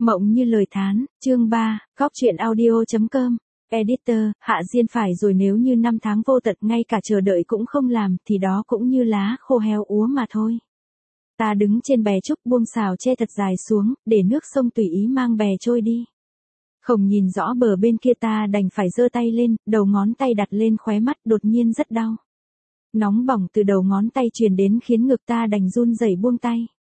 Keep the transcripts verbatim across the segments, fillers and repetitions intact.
Mộng như lời thán, chương ba, góc truyện audio chấm com. Editor, Hạ Diên phải rồi, nếu như năm tháng vô tận ngay cả chờ đợi cũng không làm thì đó cũng như lá khô héo úa mà thôi. Ta đứng trên bè trúc buông xào che thật dài xuống, để nước sông tùy ý mang bè trôi đi. Không nhìn rõ bờ bên kia, ta đành phải giơ tay lên, đầu ngón tay đặt lên khóe mắt, đột nhiên rất đau. Nóng bỏng từ đầu ngón tay truyền đến khiến ngực ta đành run rẩy buông tay.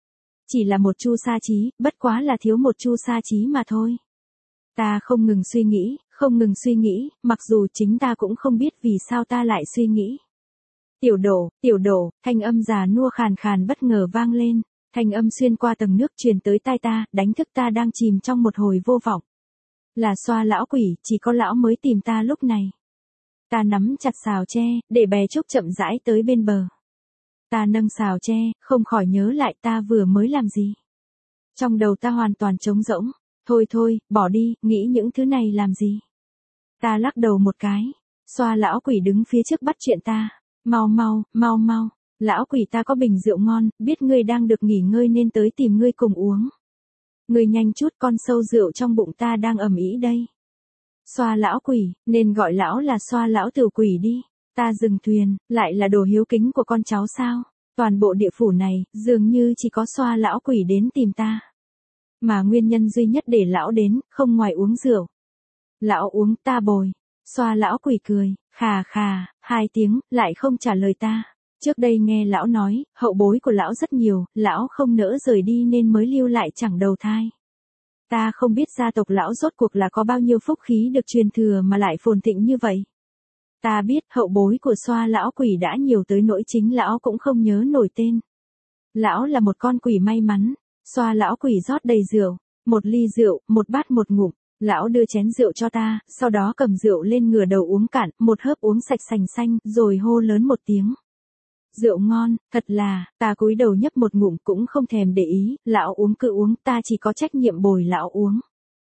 Chỉ là một chu sa chí, bất quá là thiếu một chu sa chí mà thôi. Ta không ngừng suy nghĩ, không ngừng suy nghĩ, mặc dù chính ta cũng không biết vì sao ta lại suy nghĩ. Tiểu Đổ, Tiểu Đổ, thanh âm già nua khàn khàn bất ngờ vang lên, thanh âm xuyên qua tầng nước truyền tới tai ta, đánh thức ta đang chìm trong một hồi vô vọng. Là Xoa lão quỷ, chỉ có lão mới tìm ta lúc này. Ta nắm chặt sào tre, để bè trúc chậm rãi tới bên bờ. Ta nâng sào tre, không khỏi nhớ lại ta vừa mới làm gì. Trong đầu ta hoàn toàn trống rỗng. Thôi thôi, bỏ đi, nghĩ những thứ này làm gì. Ta lắc đầu một cái. Xoa lão quỷ đứng phía trước bắt chuyện ta. Mau mau, mau mau. Lão quỷ, ta có bình rượu ngon, biết ngươi đang được nghỉ ngơi nên tới tìm ngươi cùng uống. Ngươi nhanh chút, con sâu rượu trong bụng ta đang ầm ĩ đây. Xoa lão quỷ, nên gọi lão là Xoa lão tiểu quỷ đi. Ta dừng thuyền, lại là đồ hiếu kính của con cháu sao? Toàn bộ địa phủ này, dường như chỉ có Xoa lão quỷ đến tìm ta. Mà nguyên nhân duy nhất để lão đến, không ngoài uống rượu. Lão uống, ta bồi. Xoa lão quỷ cười, khà khà, hai tiếng, lại không trả lời ta. Trước đây nghe lão nói, hậu bối của lão rất nhiều, lão không nỡ rời đi nên mới lưu lại chẳng đầu thai. Ta không biết gia tộc lão rốt cuộc là có bao nhiêu phúc khí được truyền thừa mà lại phồn thịnh như vậy. Ta biết hậu bối của Xoa lão quỷ đã nhiều tới nỗi chính lão cũng không nhớ nổi tên. Lão là một con quỷ may mắn. Xoa lão quỷ rót đầy rượu, một ly rượu, một bát một ngụm. Lão đưa chén rượu cho ta, sau đó cầm rượu lên ngửa đầu uống cạn, một hớp uống sạch sành xanh, rồi hô lớn một tiếng. Rượu ngon, thật là, ta cúi đầu nhấp một ngụm cũng không thèm để ý, lão uống cứ uống, ta chỉ có trách nhiệm bồi lão uống.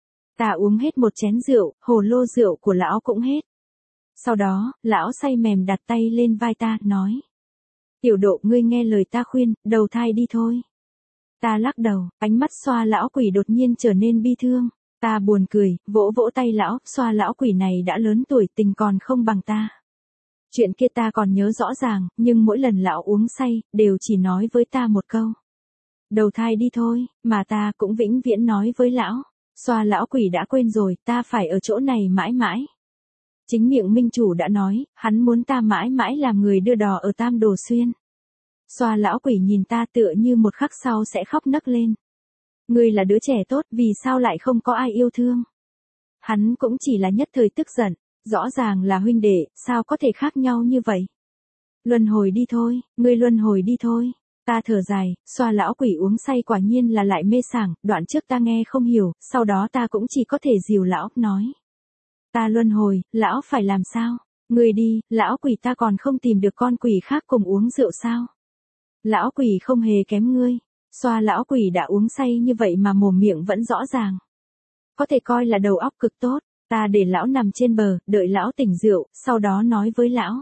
Ta uống hết một chén rượu, hồ lô rượu của lão cũng hết. Sau đó, lão say mềm đặt tay lên vai ta, nói. Tiểu Độ, ngươi nghe lời ta khuyên, đầu thai đi thôi. Ta lắc đầu, ánh mắt Xoa lão quỷ đột nhiên trở nên bi thương. Ta buồn cười, vỗ vỗ tay lão, Xoa lão quỷ này đã lớn tuổi, tình còn không bằng ta. Chuyện kia ta còn nhớ rõ ràng, nhưng mỗi lần lão uống say, đều chỉ nói với ta một câu. Đầu thai đi thôi, mà ta cũng vĩnh viễn nói với lão. Xoa lão quỷ đã quên rồi, ta phải ở chỗ này mãi mãi. Chính miệng minh chủ đã nói, hắn muốn ta mãi mãi làm người đưa đò ở Tam Đồ Xuyên. Xoa lão quỷ nhìn ta tựa như một khắc sau sẽ khóc nấc lên. Ngươi là đứa trẻ tốt, vì sao lại không có ai yêu thương? Hắn cũng chỉ là nhất thời tức giận, rõ ràng là huynh đệ, sao có thể khác nhau như vậy? Luân hồi đi thôi, ngươi luân hồi đi thôi. Ta thở dài, Xoa lão quỷ uống say quả nhiên là lại mê sảng, đoạn trước ta nghe không hiểu, sau đó ta cũng chỉ có thể dìu lão, nói. Ta luân hồi, lão phải làm sao? Ngươi đi, lão quỷ, ta còn không tìm được con quỷ khác cùng uống rượu sao? Lão quỷ không hề kém ngươi. Xoa lão quỷ đã uống say như vậy mà mồm miệng vẫn rõ ràng. Có thể coi là đầu óc cực tốt. Ta để lão nằm trên bờ, đợi lão tỉnh rượu, sau đó nói với lão.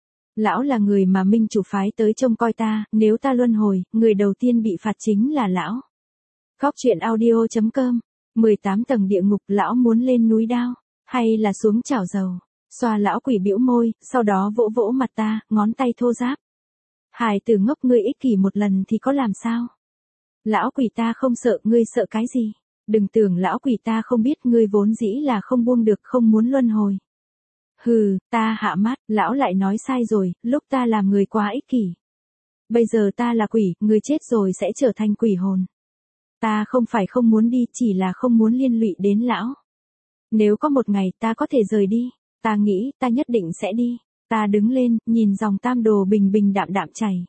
Lão là người mà minh chủ phái tới trông coi ta, nếu ta luân hồi, người đầu tiên bị phạt chính là lão. Góc truyện audio chấm com. mười tám tầng địa ngục, lão muốn lên núi đao, hay là xuống chảo dầu? Xoa lão quỷ bĩu môi, sau đó vỗ vỗ mặt ta, ngón tay thô ráp. Hài tử ngốc, ngươi ích kỷ một lần thì có làm sao? Lão quỷ, ta không sợ, ngươi sợ cái gì? Đừng tưởng lão quỷ ta không biết, ngươi vốn dĩ là không buông được, không muốn luân hồi. Hừ, ta hạ mắt, lão lại nói sai rồi, lúc ta làm người quá ích kỷ. Bây giờ ta là quỷ, ngươi chết rồi sẽ trở thành quỷ hồn. Ta không phải không muốn đi, chỉ là không muốn liên lụy đến lão. Nếu có một ngày ta có thể rời đi, ta nghĩ ta nhất định sẽ đi. Ta đứng lên, nhìn dòng Tam Đồ bình bình đạm đạm chảy.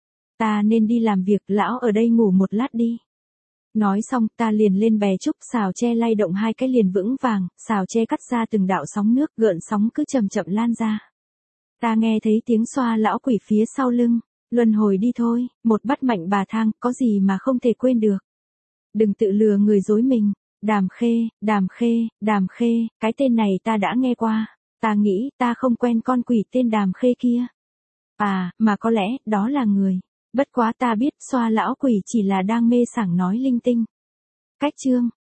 Ta nên đi làm việc, lão ở đây ngủ một lát đi. Nói xong, ta liền lên bè trúc, xào tre lay động hai cái liền vững vàng, xào tre cắt ra từng đạo sóng nước, gợn sóng cứ chậm chậm lan ra. Ta nghe thấy tiếng Xoa lão quỷ phía sau lưng, luân hồi đi thôi, một bắt mạnh bà thang, có gì mà không thể quên được. Đừng tự lừa người dối mình. Đàm Khê, Đàm Khê, Đàm Khê, cái tên này ta đã nghe qua. Ta nghĩ ta không quen con quỷ tên Đàm Khê kia. À, mà có lẽ đó là người. Bất quá ta biết Xoa lão quỷ chỉ là đang mê sảng nói linh tinh. Cách chương